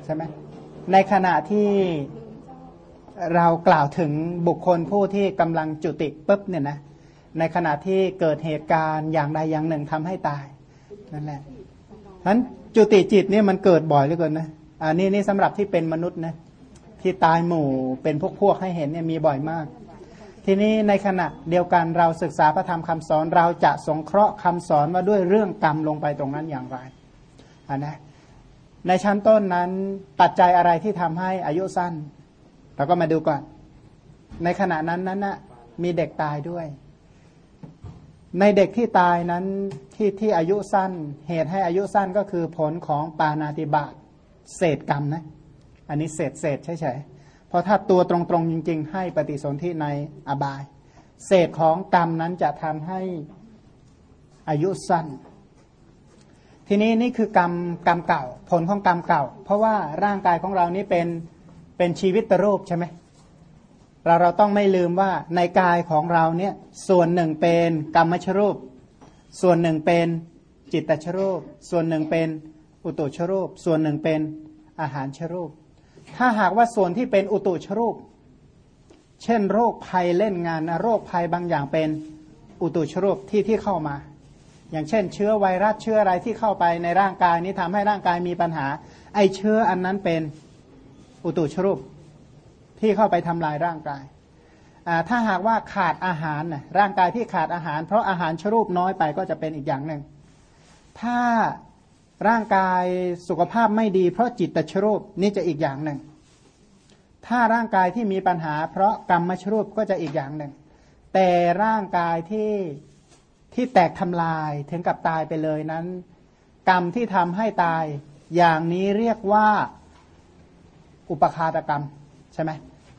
ใช่ไหมในขณะที่เรากล่าวถึงบุคคลผู้ที่กำลังจุติปุ๊บเนี่ยนะในขณะที่เกิดเหตุการณ์อย่างใดอย่างหนึ่งทำให้ตายนั่นแหละฉะนั้นจุติจิตเนี่ยมันเกิดบ่อยเหลือเกินนะนี่สำหรับที่เป็นมนุษย์นะที่ตายหมู่เป็นพวกให้เห็นเนี่ยมีบ่อยมากทีนี้ในขณะเดียวกันเราศึกษาพระธรรมคำสอนเราจะสงเคราะห์คำสอนว่าด้วยเรื่องกรรมลงไปตรงนั้นอย่างไรนะในชั้นต้นนั้นปัจจัยอะไรที่ทำให้อายุสั้นเราก็มาดูก่อนในขณะนั้นนะมีเด็กตายด้วยในเด็กที่ตายนั้นที่อายุสั้นเหตุให้อายุสั้นก็คือผลของปาณาติบาตเศษกรรมนะอันนี้เศษเฉยๆเพราะถ้าตัวตรงๆจริงๆให้ปฏิสนธิในอบายเศษของกรรมนั้นจะทำให้อายุสั้นทีนี้นี่คือกรรมเก่าผลของกรรมเก่าเพราะว่าร่างกายของเรานี้เป็นชีวิตรูปใช่ไหมเราต้องไม่ลืมว่าในกายของเราเนี่ยส่วนหนึ่งเป็นกรรมชรูปส่วนหนึ่งเป็นจิตตชรูปส่วนหนึ่งเป็นอุตุชรูปส่วนหนึ่งเป็นอาหารชรูปถ้าหากว่าส่วนที่เป็นอุตุชรูปเช่นโรคภัยเล่นงานโรคภัยบางอย่างเป็นอุตุชรูปที่เข้ามาอย่างเช่นเชื้อไวรัสเชื้ออะไรที่เข้าไปในร่างกายนี้ทำให้ร่างกายมีปัญหาไอเชื้ออันนั้นเป็นอุตุชรูปที่เข้าไปทำลายร่างกายถ้าหากว่าขาดอาหารนะร่างกายที่ขาดอาหารเพราะอาหารชรูปน้อยไปก็จะเป็นอีกอย่างหนึ่งถ้าร่างกายสุขภาพไม่ดีเพราะจิตตชรูปนี่จะอีกอย่างหนึ่งถ้าร่างกายที่มีปัญหาเพราะกรรมชรูปก็จะอีกอย่างหนึ่งแต่ร่างกายที่แตกทำลายถึงกับตายไปเลยนั้นกรรมที่ทำให้ตายอย่างนี้เรียกว่าอุปฆาตกรรมใช่ไหม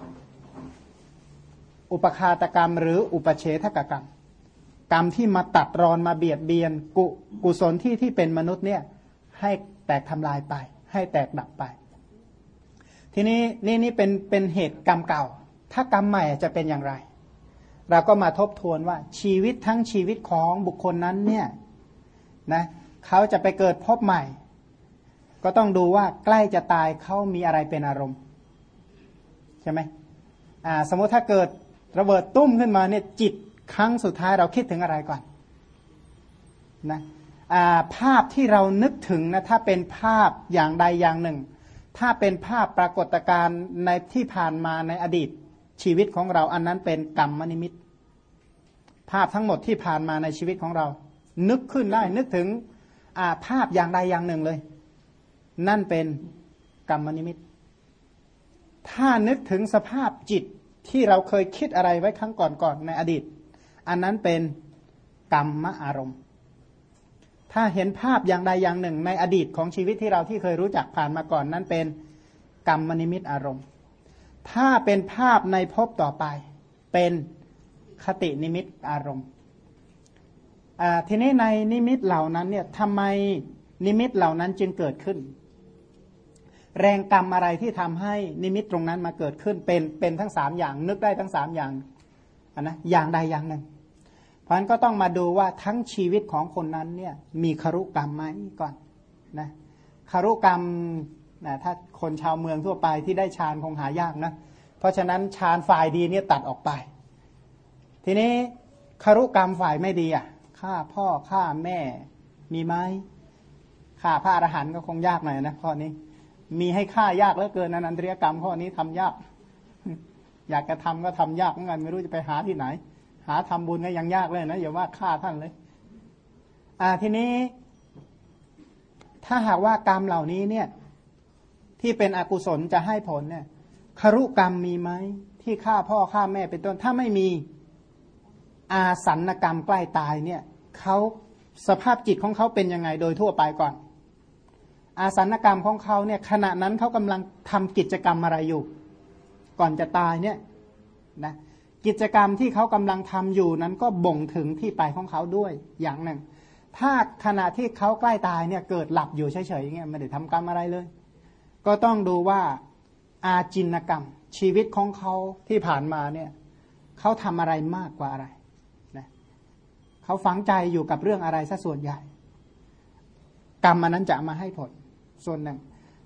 อุปฆาตกรรมหรืออุปเฉทกกรรมกรรมที่มาตัดรอนมาเบียดเบียนกุศลที่เป็นมนุษย์เนี่ยให้แตกทำลายไปให้แตกดับไปทีนี้นี่เป็นเหตุกรรมเก่าถ้ากรรมใหม่จะเป็นอย่างไรเราก็มาทบทวนว่าชีวิตทั้งชีวิตของบุคคลนั้นเนี่ยนะเขาจะไปเกิดพบใหม่ก็ต้องดูว่าใกล้จะตายเขามีอะไรเป็นอารมณ์ใช่ไหมสมมติถ้าเกิดระเบิดตุ้มขึ้นมาเนี่ยจิตครั้งสุดท้ายเราคิดถึงอะไรก่อนนะภาพที่เรานึกถึงนะถ้าเป็นภาพอย่างใดอย่างหนึ่งถ้าเป็นภาพปรากฏการณ์ในที่ผ่านมาในอดีตชีวิตของเราอันนั้นเป็นกรรมนิมิตภาพทั้งหมดที่ผ่านมาในชีวิตของเรานึกขึ้นได้นึกถึงภาพอย่างใดอย่างหนึ่งเลยนั่นเป็นกรรมนิมิตถ้านึกถึงสภาพจิตที่เราเคยคิดอะไรไว้ครั้งก่อนในอดีตอันนั้นเป็นกรรมอารมณ์ถ้าเห็นภาพอย่างใดอย่างหนึ่งในอดีตของชีวิตที่เราที่เคยรู้จักผ่านมาก่อนนั้นเป็นกรรมนิมิตอารมณ์ถ้าเป็นภาพในภพต่อไปเป็นคตินิมิตอารมณ์ทีนี้ในนิมิตเหล่านั้นเนี่ยทำไมนิมิตเหล่านั้นจึงเกิดขึ้นแรงกรรมอะไรที่ทำให้นิมิตตรงนั้นมาเกิดขึ้นเป็นทั้งสามอย่างนึกได้ทั้งสามอย่างนะอย่างใดอย่างหนึ่งเพราะฉะนั้นก็ต้องมาดูว่าทั้งชีวิตของคนนั้นเนี่ยมีครุกรรมไหมก่อนนะครุกรรมนะถ้าคนชาวเมืองทั่วไปที่ได้ฌานคงหายากนะเพราะฉะนั้นฌานฝ่ายดีเนี่ยตัดออกไปทีนี้ครุกรรมฝ่ายไม่ดีฆ่าพ่อฆ่าแม่มีไหมฆ่าพระอรหันต์ก็คงยากหน่อยนะข้อนี้มีให้ฆ่ายากเหลือเกินอนันตริยกรรมข้อนี้ทำยากอยากจะทำก็ทำยากเหมือนกันไม่รู้จะไปหาที่ไหนหาทำบุญก็ยังยากเลยนะอย่าว่าฆ่าท่านเลยทีนี้ถ้าหากว่ากรรมเหล่านี้เนี่ยที่เป็นอกุศลจะให้ผลเนี่ยครุกรรมมีไหมที่ฆ่าพ่อฆ่าแม่เป็นต้นถ้าไม่มีอาสันกรรมใกล้ตายเนี่ยเขาสภาพจิตของเขาเป็นยังไงโดยทั่วไปก่อนอาสันกรรมของเขาเนี่ยขณะนั้นเขากำลังทำกิจกรรมอะไรอยู่ก่อนจะตายเนี่ยนะกิจกรรมที่เขากำลังทำอยู่นั้นก็บ่งถึงที่ไปของเขาด้วยอย่างหนึ่งถ้าขณะที่เขาใกล้ตายเนี่ยเกิดหลับอยู่เฉยๆอย่างเงี้ยไม่ได้ทำกรรมอะไรเลยก็ต้องดูว่าอาจินกรรมชีวิตของเขาที่ผ่านมาเนี่ยเขาทำอะไรมากกว่าอะไรนะเขาฝังใจอยู่กับเรื่องอะไรซะส่วนใหญ่กรรมอันนั้นจะมาให้ผลส่วนหนึ่ง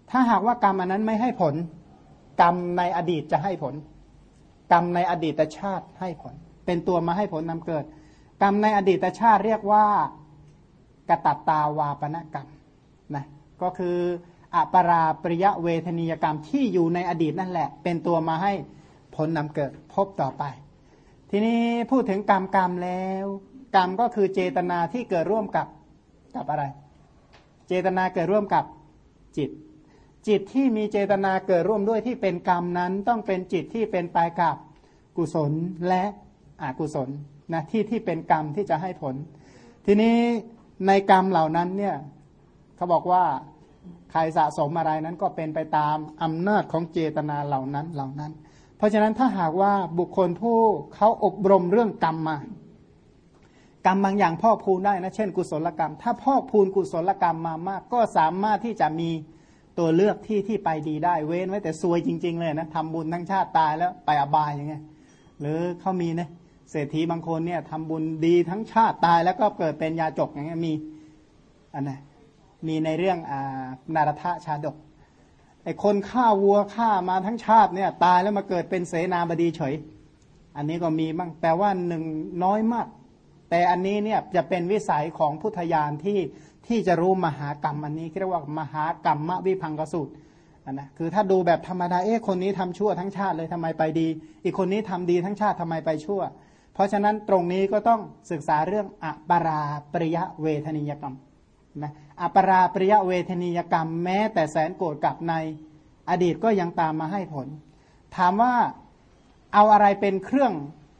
ถ้าหากว่ากรรมอันนั้นไม่ให้ผลกรรมในอดีตจะให้ผลกรรมในอดีตชาติให้ผลเป็นตัวมาให้ผลนำเกิดกรรมในอดีตชาติเรียกว่ากตัตตาวาปนกรรมนะก็คืออปราปริยเวทนียกรรมที่อยู่ในอดีตนั่นแหละเป็นตัวมาให้ผลนำเกิดพบต่อไปทีนี้พูดถึงกรรมแล้วกรรมก็คือเจตนาที่เกิดร่วมกับอะไรเจตนาเกิดร่วมกับจิตที่มีเจตนาเกิดร่วมด้วยที่เป็นกรรมนั้นต้องเป็นจิตที่เป็นไปกับกุศลและอกุศลนะที่เป็นกรรมที่จะให้ผลทีนี้ในกรรมเหล่านั้นเนี่ยเขาบอกว่าใครสะสมอะไรนั้นก็เป็นไปตามอำนาจของเจตนาเหล่านั้นเพราะฉะนั้นถ้าหากว่าบุคคลผู้เขาอบรมเรื่องกรรมมากรรมบางอย่างพอกพูนได้นะเช่นกุศลกรรมถ้าพอกพูนกุศลกรรมมามากก็สามารถที่จะมีตัวเลือกที่ไปดีได้เว้นไว้แต่ซวยจริงๆเลยนะทำบุญทั้งชาติตายแล้วไปอบายอย่างเงี้ยหรือเขามีนะเศรษฐีบางคนเนี่ยทำบุญดีทั้งชาติตายแล้วก็เกิดเป็นยาจกอย่างเงี้ยมีอันไหนมีในเรื่องนารทชาดกไอ้คนฆ่าวัวฆ่ามาทั้งชาติเนี่ยตายแล้วมาเกิดเป็นเสนาบดีเฉยอันนี้ก็มีบ้างแต่ว่าหนึ่งน้อยมากแต่อันนี้เนี่ยจะเป็นวิสัยของพุทธญาณที่จะรู้มหากรรมอันนี้เรียกว่ามหากรรมวิพังกสูตรนะคือถ้าดูแบบธรรมดาคนนี้ทำชั่วทั้งชาติเลยทำไมไปดีอีกคนนี้ทำดีทั้งชาติทำไมไปชั่วเพราะฉะนั้นตรงนี้ก็ต้องศึกษาเรื่องอปราปริยเวทนิยกรรมนะอปราปริยเวทนิยกรรมแม้แต่แสนโกรธกับในอดีตก็ยังตามมาให้ผลถามว่าเอาอะไรเป็นเครื่อง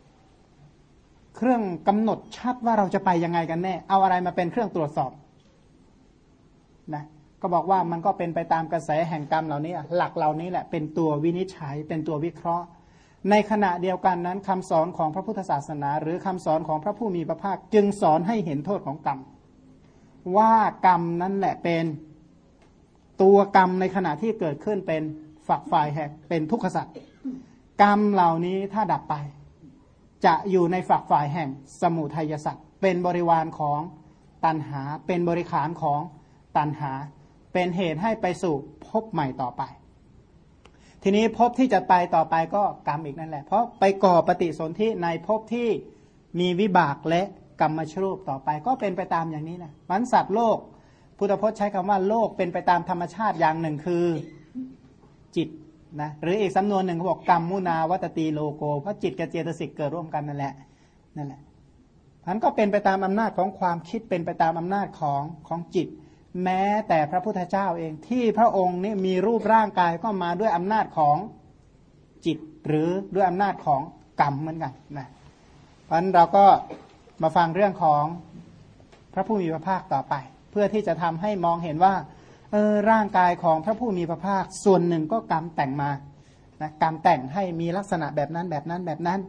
กำหนดชัดว่าเราจะไปยังไงกันแน่เอาอะไรมาเป็นเครื่องตรวจสอบนะก็บอกว่ามันก็เป็นไปตามกระแสแห่งกรรมเหล่านี้หลักเหล่านี้แหละเป็นตัววินิจฉัยเป็นตัววิเคราะห์ในขณะเดียวกันนั้นคำสอนของพระพุทธศาสนาหรือคำสอนของพระผู้มีพระภาคจึงสอนให้เห็นโทษของกรรมว่ากรรมนั้นแหละเป็นตัวกรรมในขณะที่เกิดขึ้นเป็นฝักฝ่ายแห่งเป็นทุกขสัตว์กรรมเหล่านี้ถ้าดับไปจะอยู่ในฝักฝ่ายแห่งสมุทัยสัตว์เป็นบริวารของตัณหาเป็นบริขารของตัณหาเป็นเหตุให้ไปสู่ภพใหม่ต่อไปทีนี้ภพที่จะไปต่อไปก็กรรมอีกนั่นแหละเพราะไปก่อปฏิสนธิในภพที่มีวิบากและกรรมชรูปต่อไปก็เป็นไปตามอย่างนี้นะวันสัตว์โลกพุทธพจน์ใช้คำว่าโลกเป็นไปตามธรรมชาติอย่างหนึ่งคือจิตนะหรืออีกสำนวนหนึ่งเขาบอกกรรมมุนาวัตตีโลโกเพราะจิตกับเจตสิกเกิดร่วมกันนั่นแหละมันก็เป็นไปตามอำนาจของความคิดเป็นไปตามอำนาจของจิตแม้แต่พระพุทธเจ้าเองที่พระองค์นี่มีรูปร่างกายก็มาด้วยอำนาจของจิตหรือด้วยอำนาจของกรรมเหมือนกันนะเพราะฉะนั้นเราก็มาฟังเรื่องของพระผู้มีพระภาคต่อไปเพื่อที่จะทำให้มองเห็นว่าร่างกายของพระผู้มีพระภาคส่วนหนึ่งก็กรรมแต่งมานะกรรมแต่งให้มีลักษณะแบบนั้นนะ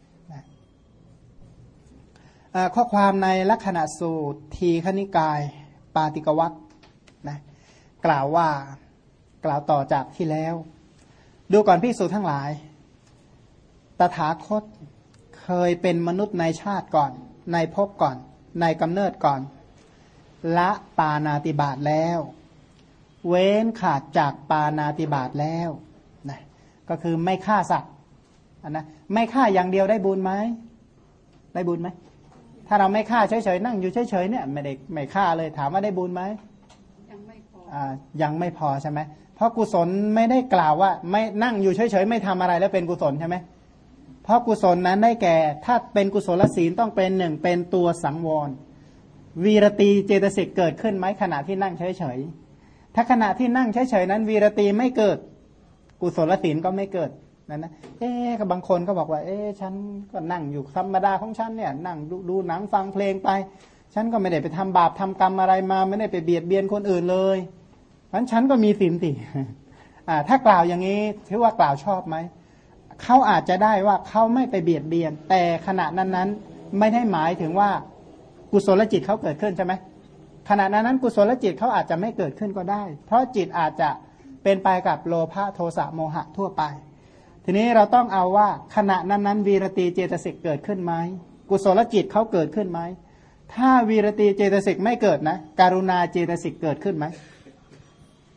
ข้อความในลักขณะสูตรทีฆนิกายปาติกวรรคนะกล่าวต่อจากที่แล้วดูก่อนภิกษุทั้งหลายตถาคตเคยเป็นมนุษย์ในชาติก่อนในภพก่อนในกำเนิดก่อนละปาณาติบาตแล้วเว้นขาดจากปาณาติบาตแล้วนะก็คือไม่ฆ่าสัตว์นะไม่ฆ่าอย่างเดียวได้บุญไหมได้บุญไหมถ้าเราไม่ฆ่าเฉยๆนั่งอยู่เฉยๆเนี่ยไม่ฆ่าเลยถามว่าได้บุญไหมยังไม่พอยังไม่พอใช่ไหมเพราะกุศลไม่ได้กล่าวว่าไม่นั่งอยู่เฉยๆไม่ทำอะไรแล้วเป็นกุศลใช่ไหมเพราะกุศลนั้นได้แก่ถ้าเป็นกุศลศีลต้องเป็นหนึ่งเป็นตัวสังวรวีรตีเจตสิกเกิดขึ้นไหมขณะที่นั่งเฉยๆถ้าขณะที่นั่งเฉยๆนั้นวีรตีไม่เกิดกุศลศีลก็ไม่เกิดนั่นนะบางคนก็บอกว่าฉันก็นั่งอยู่ธรรมดาของฉันเนี่ยนั่งดูหนังฟังเพลงไปฉันก็ไม่ได้ไปทำบาปทำกรรมอะไรมาไม่ได้ไปเบียดเบียนคนอื่นเลยเพราะฉันก็มีศีลติถ้ากล่าวอย่างนี้ถือว่ากล่าวชอบไหมเขาอาจจะได้ว่าเขาไม่ไปเบียดเบียนแต่ขณะนั้นไม่ได้หมายถึงว่ากุศลจิตเขาเกิดขึ้นใช่ไหมขณะนั้นกุศลจิตเขาอาจจะไม่เกิดขึ้นก็ได้เพราะจิตอาจจะเป็นไปกับโลภะโทสะโมหะทั่วไปทีนี้เราต้องเอาว่าขณะนั้นวีรตีเจตสิกเกิดขึ้นไหมกุศลจิตเขาเกิดขึ้นไหมถ้าวีรตีเจตสิกไม่เกิดนะการุณาเจตสิกเกิดขึ้นไหม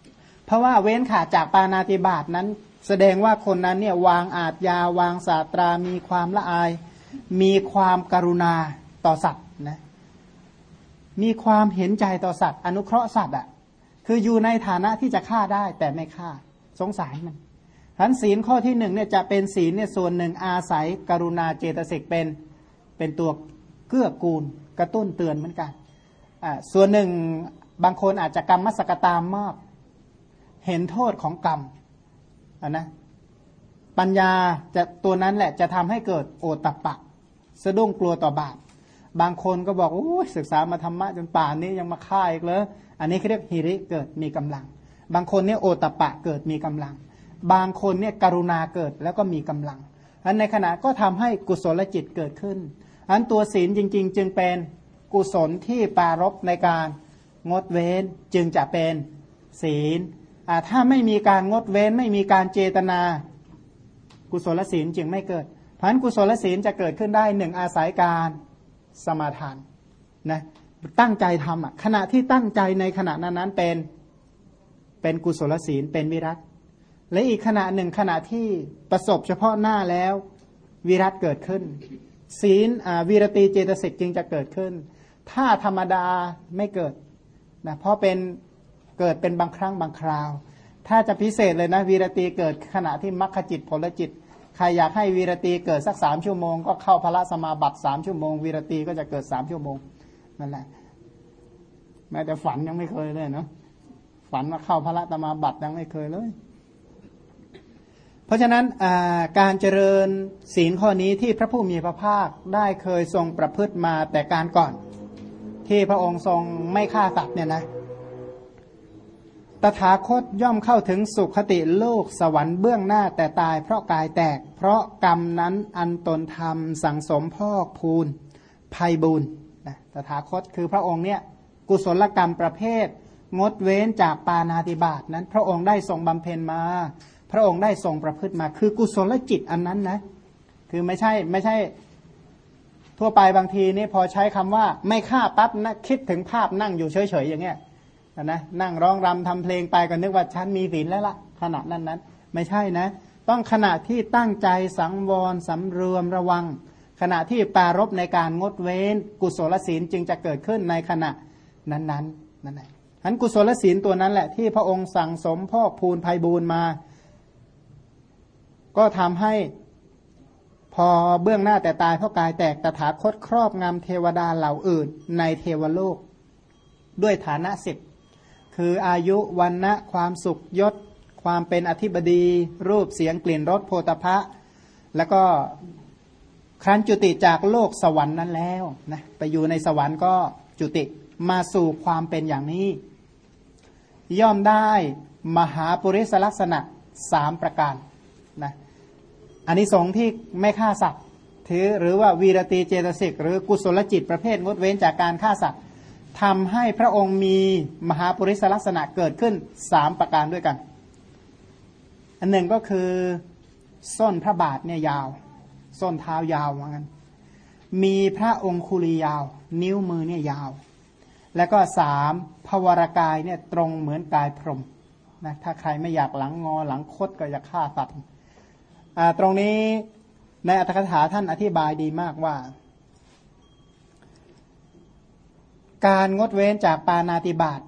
เพราะว่าเว้นขาดจากปาณาติบาตนั้นแสดงว่าคนนั้นเนี่ยวางอาทยาวางศาสตรามีความละอายมีความกรุณาต่อสัตว์นะมีความเห็นใจต่อสัตว์อนุเคราะห์สัตว์อ่ะคืออยู่ในฐานะที่จะฆ่าได้แต่ไม่ฆ่าสงสารมันฉะนั้นศีลข้อที่หนึ่งเนี่ยจะเป็นศีลเนี่ยส่วนหนึ่งอาศัยกรุณาเจตสิกเป็นตัวเกื้อกูลกระตุ้นเตือนเหมือนกันส่วนหนึ่งบางคนอาจจะกรรมมัสกตามมากเห็นโทษของกรรมนะปัญญาจะตัวนั้นแหละจะทำให้เกิดโอตตัปปะสะดุ้งกลัวต่อบาปบางคนก็บอกโอ้ยศึกษามาธรรมะจนป่านนี้ยังมาฆ่าอีกเลยอันนี้เขาเรียกหิริเกิดมีกำลังบางคนเนี่ยโอตตัปปะเกิดมีกำลังบางคนเนี่ยกรุณาเกิดแล้วก็มีกำลังอันในขณะก็ทำให้กุศลจิตเกิดขึ้นอันตัวศีลจริงๆจึงเป็นกุศลที่ปรารภในการงดเว้นจึงจะเป็นศีลถ้าไม่มีการงดเว้นไม่มีการเจตนากุศลศีลจึงไม่เกิดเพราะฉะนั้นกุศลศีลจะเกิดขึ้นได้หนึ่งอาศัยการสมาทานนะตั้งใจทำขณะที่ตั้งใจในขณะนั้นเป็นกุศลศีลเป็นวิรัตและอีกขณะหนึ่งขณะที่ประสบเฉพาะหน้าแล้ววิรัตเกิดขึ้นศีลวิรติเจตสิกจึงจะเกิดขึ้นถ้าธรรมดาไม่เกิดนะเพราะเกิดเป็นบางครั้งบางคราวถ้าจะพิเศษเลยนะวีรตีเกิดขณะที่มรรคจิตผลจิตใครอยากให้วีรตีเกิดสัก3 ชั่วโมงก็เข้าพระสมาบัติ3 ชั่วโมงวีรตีก็จะเกิด3 ชั่วโมงนั่นแหละแม้แต่ฝันยังไม่เคยเลยเนาะฝันว่าเข้าพระสมาบัติยังไม่เคยเลยเพราะฉะนั้นการเจริญศีลข้อนี้ที่พระผู้มีพระภาคได้เคยทรงประพฤติมาแต่การก่อนที่พระองค์ทรงไม่ฆ่าสัตว์เนี่ยนะตถาคตย่อมเข้าถึงสุคติโลกสวรรค์เบื้องหน้าแต่ตายเพราะกายแตกเพราะกรรมนั้นอันตนทำสั่งสมพอกพูนไพบูลย์นะตถาคตคือพระองค์เนี่ยกุศลกรรมประเภทงดเว้นจากปาณาติบาตนั้นพระองค์ได้ทรงบำเพ็ญมาพระองค์ได้ทรงประพฤติมาคือกุศลจิตอันนั้นนะคือไม่ใช่ทั่วไปบางทีนี่พอใช้คำว่าไม่ฆ่าปั๊บนะคิดถึงภาพนั่งอยู่เฉยๆอย่างเงี้ยนะนั่งร้องรำทำเพลงไปก็นึกว่าฉันมีศีลแล้วล่ะขณะนั้นไม่ใช่นะต้องขณะที่ตั้งใจสังวรสำรวมระวังขณะที่ปรารภในการงดเว้นกุศลศีลจึงจะเกิดขึ้นในขณะนั้นนั่นแหละฉะนั้นกุศลศีลตัวนั้นแหละที่พระองค์สั่งสมพอกพูนไพบูลย์มาก็ทำให้พอเบื้องหน้าแต่ตายเพราะกายแตกตถาคตครอบงำเทวดาเหล่าอื่นในเทวโลกด้วยฐานะ10คืออายุวันนะความสุขยศความเป็นอธิบดีรูปเสียงกลิ่นรสโผฏฐัพพะแล้วก็ครั้นจุติจากโลกสวรรค์นั้นแล้วนะไปอยู่ในสวรรค์ก็จุติมาสู่ความเป็นอย่างนี้ย่อมได้มหาปุริสลักษณะ3ประการนะอานิสงส์ที่ไม่ฆ่าสัตว์ถือหรือว่าวีรตีเจตสิกหรือกุศลจิตประเภทงดเว้นจากการฆ่าสัตว์ทำให้พระองค์มีมหาปุริสลักษณะเกิดขึ้น3ประการด้วยกันอันหนึ่งก็คือส้นพระบาทเนี่ยยาวส้นเท้ายาวว่างั้นมีพระองคุลียาวนิ้วมือเนี่ยยาวแล้วก็3ภวรกายเนี่ยตรงเหมือนกายพรหมนะถ้าใครไม่อยากหลังงอหลังคดก็อยากฆ่าสัตว์ตรงนี้ในอัตถกถาท่านอธิบายดีมากว่าการงดเว้นจากปาณาติบาต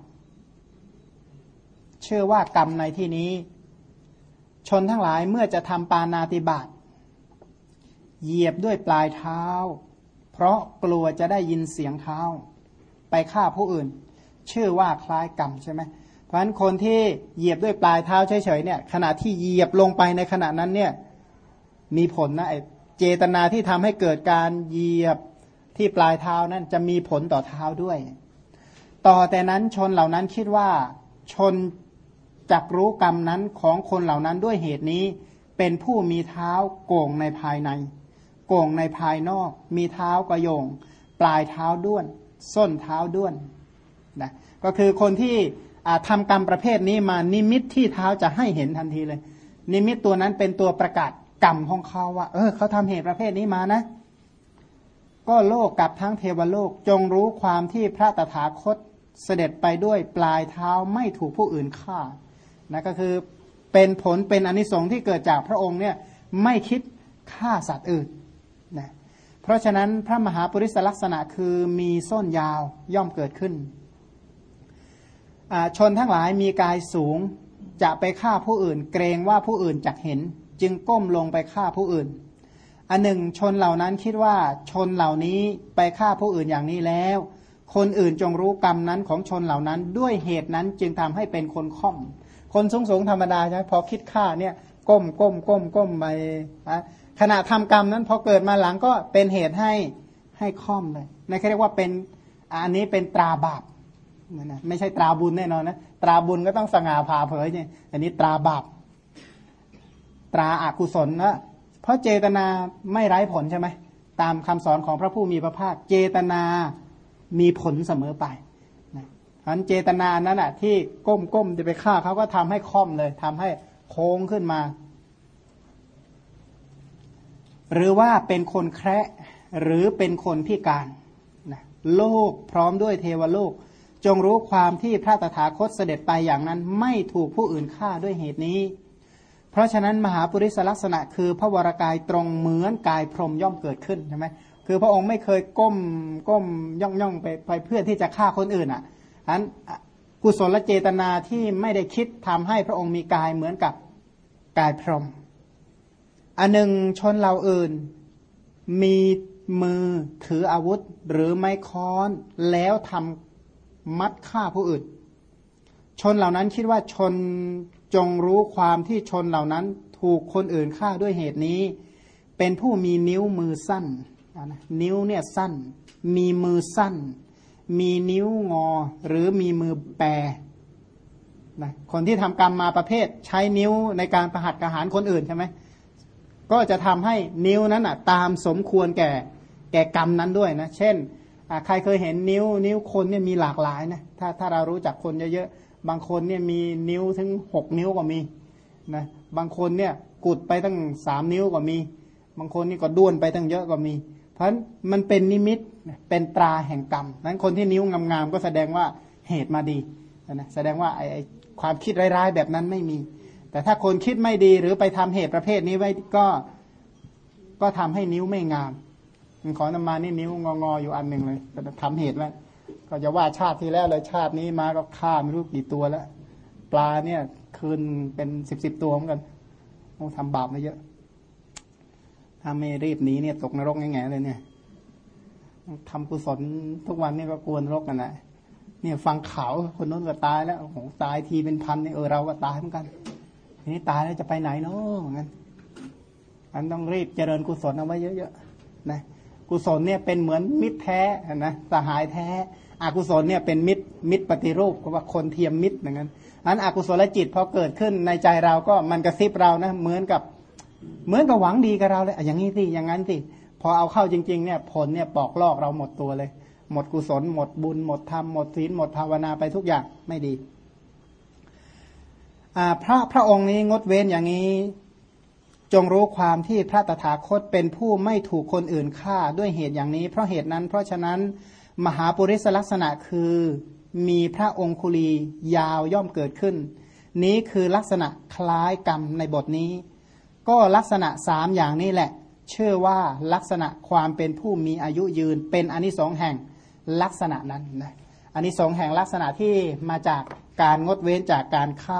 เชื่อว่ากรรมในที่นี้ชนทั้งหลายเมื่อจะทำปาณาติบาตเหยียบด้วยปลายเท้าเพราะกลัวจะได้ยินเสียงเท้าไปฆ่าผู้อื่นชื่อว่าคล้ายกรรมใช่ไหมเพราะฉะนั้นคนที่เหยียบด้วยปลายเท้าเฉยๆเนี่ยขณะที่เหยียบลงไปในขณะนั้นเนี่ยมีผลนะเจตนาที่ทำให้เกิดการเหยียบที่ปลายเท้านั้นจะมีผลต่อเท้าด้วยต่อแต่นั้นชนเหล่านั้นคิดว่าชนจักรู้กรรมนั้นของคนเหล่านั้นด้วยเหตุนี้เป็นผู้มีเท้าโก่งในภายในโก่งในภายนอกมีเท้ากระโยงปลายเท้าด้วนส้นเท้าด้วนนะก็คือคนที่ทำกรรมประเภทนี้มานิมิตที่เท้าจะให้เห็นทันทีเลยนิมิตตัวนั้นเป็นตัวประกาศกรรมของเขาว่าเขาทำเหตุประเภทนี้มานะก็โลกกับทั้งเทวโลกจงรู้ความที่พระตถาคตเสด็จไปด้วยปลายเท้าไม่ถูกผู้อื่นฆ่านะก็คือเป็นผลเป็นอานิสงส์ที่เกิดจากพระองค์เนี่ยไม่คิดฆ่าสัตว์อื่นนะเพราะฉะนั้นพระมหาปุริสลักษณะคือมีส้นยาวย่อมเกิดขึ้นชนทั้งหลายมีกายสูงจะไปฆ่าผู้อื่นเกรงว่าผู้อื่นจักเห็นจึงก้มลงไปฆ่าผู้อื่นอันหนึ่งชนเหล่านั้นคิดว่าชนเหล่านี้ไปฆ่าผู้อื่นอย่างนี้แล้วคนอื่นจงรู้กรรมนั้นของชนเหล่านั้นด้วยเหตุนั้นจึงทำให้เป็นคนค่อมคนสูงธรรมดาใช่ไหมพอคิดฆ่าเนี่ยก้มไปขณะทำกรรมนั้นพอเกิดมาหลังก็เป็นเหตุให้ค่อมเลยนั่นเรียกว่าเป็นอันนี้เป็นตราบาปนะไม่ใช่ตราบุญแน่นอนนะตราบุญก็ต้องสง่าผ่าเผยเนี่ยอันนี้ตราบาปตราอกุศลนะเพราะเจตนาไม่ไร้ผลใช่ไหมตามคำสอนของพระผู้มีพระภาคเจตนามีผลเสมอไปนะเพราะฉะนั้นเจตนานั้นอ่ะที่ก้มจะไปฆ่าเขาก็ทำให้ค่อมเลยทำให้โค้งขึ้นมาหรือว่าเป็นคนแคระหรือเป็นคนพิการนะโลกพร้อมด้วยเทวโลกจงรู้ความที่พระตถาคตเสด็จไปอย่างนั้นไม่ถูกผู้อื่นฆ่าด้วยเหตุนี้เพราะฉะนั้นมหาปุริสลักษณะคือพระวรากายตรงเหมือนกายพรหมย่อมเกิดขึ้นใช่ไหมคือพระองค์ไม่เคยก้มย่องไปเพื่อที่จะฆ่าคนอื่นอ่ะฉะนั้นกุศลเจตนาที่ไม่ได้คิดทำให้พระองค์มีกายเหมือนกับกายพรหมอันหนึ่งชนเหล่าอื่นมีมือถืออาวุธหรือไม้ค้อนแล้วทำมัดฆ่าผู้อื่นชนเหล่านั้นคิดว่าชนจงรู้ความที่ชนเหล่านั้นถูกคนอื่นฆ่าด้วยเหตุนี้เป็นผู้มีนิ้วมือสั้นนิ้วเนี่ยสั้นมีมือสั้นมีนิ้วงอหรือมีมือแปรนะคนที่ทำกรรมมาประเภทใช้นิ้วในการประหัตประหารคนอื่นใช่ไหมก็จะทำให้นิ้วนั้นตามสมควรแก่กรรมนั้นด้วยนะเช่นใครเคยเห็นนิ้วคนเนี่ยมีหลากหลายนะถ้าเรารู้จักคนเยอะๆบางคนเนี่ยมีนิ้วถึง6 นิ้วก็มีนะบางคนเนี่ยกุดไปตั้ง3 นิ้วก็มีบางคนนี่ก็ด้วนไปตั้งเยอะก็มีเพราะฉะนั้นมันเป็นนิมิตเป็นตราแห่งกรรมนั้นคนที่นิ้วงามๆก็แสดงว่าเหตุมาดีนะแสดงว่าไอ้ความคิดร้ายๆแบบนั้นไม่มีแต่ถ้าคนคิดไม่ดีหรือไปทำเหตุประเภทนี้ไว้ก็ทำให้นิ้วไม่งามขอนำมานี่นิ้วงออยู่อันหนึ่งเลยทำเหตุไว้ก็จะว่าชาติที่แล้วเลยชาตินี้มาก็ฆ่าไม่รู้กี่ตัวแล้วปลาเนี่ยคืนเป็น10ตัวเหมือนกันต้องทำบาปมาเยอะถ้าไม่รีบหนีเนี่ยตกนรกแง่ๆเลยเนี่ยทำกุศลทุกวันนี่ก็กลัวนรกกันแหละเนี่ยฟังข่าวคนนู้นก็ตายแล้วโอ้โหตายทีเป็นพันเนี่ยเราก็ตายเหมือนกันทีนี้ตายแล้วจะไปไหนเนาะงั้นอันต้องรีบเจริญกุศลเอาไว้เยอะๆนะกุศลเนี่ยเป็นเหมือนมิตรแท้นะสหายแท้อกุศลเนี่ยเป็นมิตรปฏิรูปเพราะว่าคนเทียมมิตรอย่างนั้นอันอกุศลจิตพอเกิดขึ้นในใจเราก็มันกระซิบเรานะเหมือนกับหวังดีกับเราเลยอย่างนี้สิอย่างนั้นสิพอเอาเข้าจริงๆเนี่ยผลเนี่ยปอกลอกเราหมดตัวเลยหมดกุศลหมดบุญหมดธรรมหมดศีลหมดภาวนาไปทุกอย่างไม่ดีพระองค์นี้งดเว้นอย่างนี้จงรู้ความที่พระตถาคตเป็นผู้ไม่ถูกคนอื่นฆ่าด้วยเหตุอย่างนี้เพราะเหตุนั้นเพราะฉะนั้นมหาปุริสลักษณะคือมีพระองคุลียาวย่อมเกิดขึ้นนี้คือลักษณะคล้ายกรรมในบทนี้ก็ลักษณะ3อย่างนี้แหละเชื่อว่าลักษณะความเป็นผู้มีอายุยืนเป็นอานิสงส์แห่งลักษณะนั้นนะอานิสงส์แห่งลักษณะที่มาจากการงดเว้นจากการฆ่า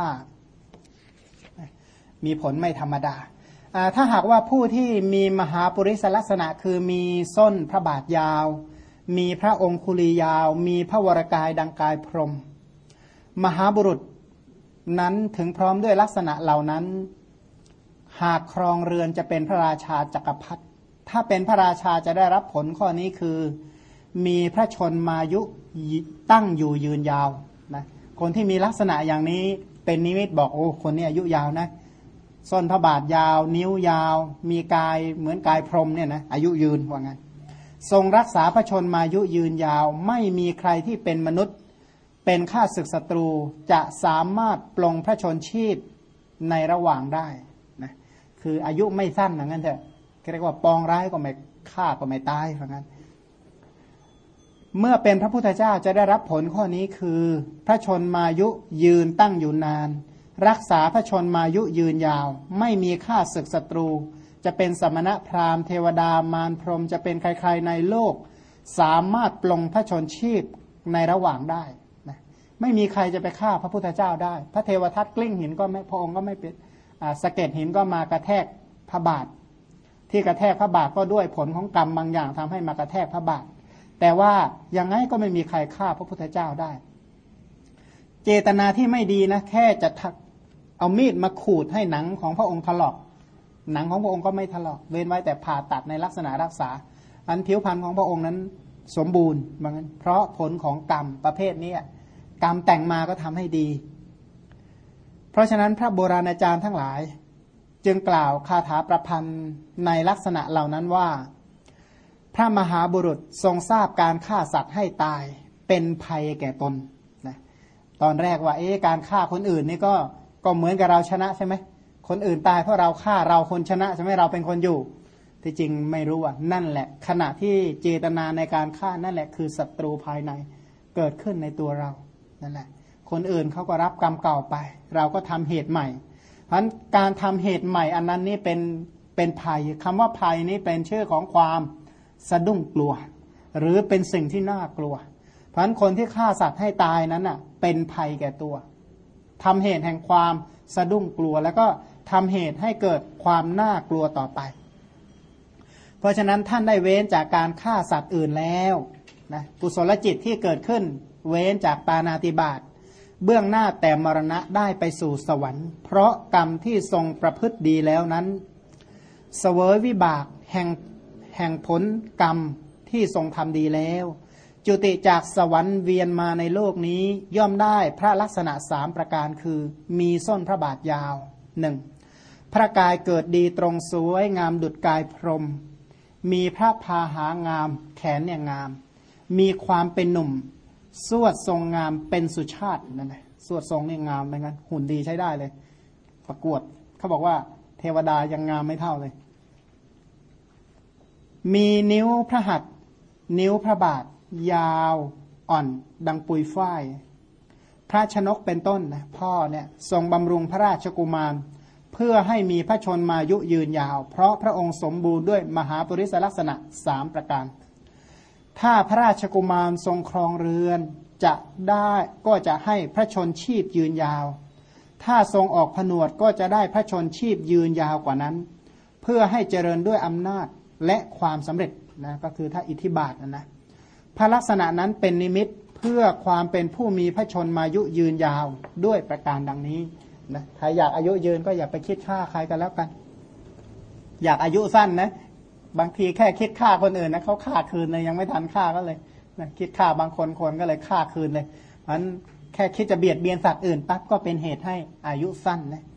มีผลไม่ธรรมดาถ้าหากว่าผู้ที่มีมหาปุริสลักษณะคือมีส้นพระบาทยาวมีพระองคุลียาวมีพระวรกายดังกายพรหมมหาบุรุษนั้นถึงพร้อมด้วยลักษณะเหล่านั้นหากครองเรือนจะเป็นพระราชาจักรพรรดิถ้าเป็นพระราชาจะได้รับผลข้อนี้คือมีพระชนมายุตั้งอยู่ยืนยาวนะคนที่มีลักษณะอย่างนี้เป็นนิมิตบอกโอ้คนนี้อายุยาวนะส้นพระบาทยาวนิ้วยาวมีกายเหมือนกายพรหมเนี่ยนะอายุยืนว่างั้นทรงรักษาพระชนมายุยืนยาวไม่มีใครที่เป็นมนุษย์เป็นข้าศึกศัตรูจะสามารถปลงพระชนชีพในระหว่างได้นะคืออายุไม่สั้นอย่างนั้นเถอะเรียกว่าปองร้ายก็ไม่ฆ่าก็ไม่ตายว่างั้นเมื่อเป็นพระพุทธเจ้าจะได้รับผลข้อนี้คือพระชนมายุยืนตั้งอยู่นานรักษาพระชนมายุยืนยาวไม่มีฆ่าศึกศัตรูจะเป็นสมณะพราหมณ์เทวดามารพรหมจะเป็นใครๆในโลกสามารถปลงพระชนชีพในระหว่างได้นะไม่มีใครจะไปฆ่าพระพุทธเจ้าได้พระเทวทัตกลิ้งหินก็ไม่พระองค์ก็ไม่เป็นสะเก็ดหินก็มากระแทกพระบาทที่กระแทกพระบาทก็ด้วยผลของกรรมบางอย่างทำให้มากระแทกพระบาทแต่ว่ายังไงก็ไม่มีใครฆ่าพระพุทธเจ้าได้เจตนาที่ไม่ดีนะแค่จะเอามีดมาขูดให้หนังของพระองค์ถลอกหนังของพระองค์ก็ไม่ถลอกเว้นไว้แต่ผ่าตัดในลักษณะรักษาอันผิวพรรณของพระองค์นั้นสมบูรณ์บางนั้นเพราะผลของกรรมประเภทนี้กรรมแต่งมาก็ทำให้ดีเพราะฉะนั้นพระโบราณอาจารย์ทั้งหลายจึงกล่าวคาถาประพันธ์ในลักษณะเหล่านั้นว่าพระมหาบุรุษทรงทราบการฆ่าสัตว์ให้ตายเป็นภัยแก่ตนนะตอนแรกว่าการฆ่าคนอื่นนี่ก็เหมือนกับเราชนะใช่ไหมคนอื่นตายเพราะเราฆ่าเราคนชนะใช่ไหมเราเป็นคนอยู่ที่จริงไม่รู้ว่านั่นแหละขณะที่เจตนาในการฆ่านั่นแหละคือศัตรูภายในเกิดขึ้นในตัวเรานั่นแหละคนอื่นเขาก็รับกรรมเก่าไปเราก็ทำเหตุใหม่เพราะฉะนั้นการทำเหตุใหม่อันนั้นนี่เป็นภัยคำว่าภัยนี้เป็นชื่อของความสะดุ้งกลัวหรือเป็นสิ่งที่น่ากลัวเพราะฉะนั้นคนที่ฆ่าสัตว์ให้ตายนั้นน่ะเป็นภัยแก่ตัวทำเหตุแห่งความสะดุ้งกลัวแล้วก็ทำเหตุให้เกิดความน่ากลัวต่อไปเพราะฉะนั้นท่านได้เว้นจากการฆ่าสัตว์อื่นแล้วนะกุศลจิตที่เกิดขึ้นเว้นจากปาณาติบาตเบื้องหน้าแต่มรณะได้ไปสู่สวรรค์เพราะกรรมที่ทรงประพฤติดีแล้วนั้นเสวยวิบากแห่งผลกรรมที่ทรงทำดีแล้วจุติจากสวรรค์เวียนมาในโลกนี้ย่อมได้พระลักษณะ3ประการคือมีส้นพระบาทยาว 1. พระกายเกิดดีตรงสวยงามดุจกายพรหมมีพระพาหางามแขนเนี่ยงามมีความเป็นหนุ่มสวดทรงงามเป็นสุชาตินั่นแหละสวดทรงนี่งามเหมือนกันหุ่นดีใช้ได้เลยประกวดเขาบอกว่าเทวดายังงามไม่เท่าเลยมีนิ้วพระหัตถ์นิ้วพระบาทยาวอ่อนดังปุยฝ้ายพระชนกเป็นต้นนะพ่อเนี่ยทรงบำรุงพระราชกุมารเพื่อให้มีพระชนมายุยืนยาวเพราะพระองค์สมบูรณ์ด้วยมหาปริศลักษณะ3ประการถ้าพระราชกุมารทรงครองเรือนจะได้ก็จะให้พระชนชีพยืนยาวถ้าทรงออกผนวดก็จะได้พระชนชีพยืนยาวกว่านั้นเพื่อให้เจริญด้วยอำนาจและความสำเร็จนะก็คือถ้าอิทธิบาทนะพระลักษณะนั้นเป็นนิมิตเพื่อความเป็นผู้มีพระชนมายุยืนยาวด้วยประการดังนี้นะใครอยากอายุยืนก็อย่าไปคิดฆ่าใครกันแล้วกันอยากอายุสั้นนะบางทีแค่คิดฆ่าคนอื่นนะเขาฆ่าคืนเลยยังไม่ทันฆ่าก็เลยนะคิดฆ่าบางคนก็เลยฆ่าคืนเลยเพราะฉะนั้นแค่คิดจะเบียดเบียนสัตว์อื่นปั๊บก็เป็นเหตุให้อายุสั้นนะ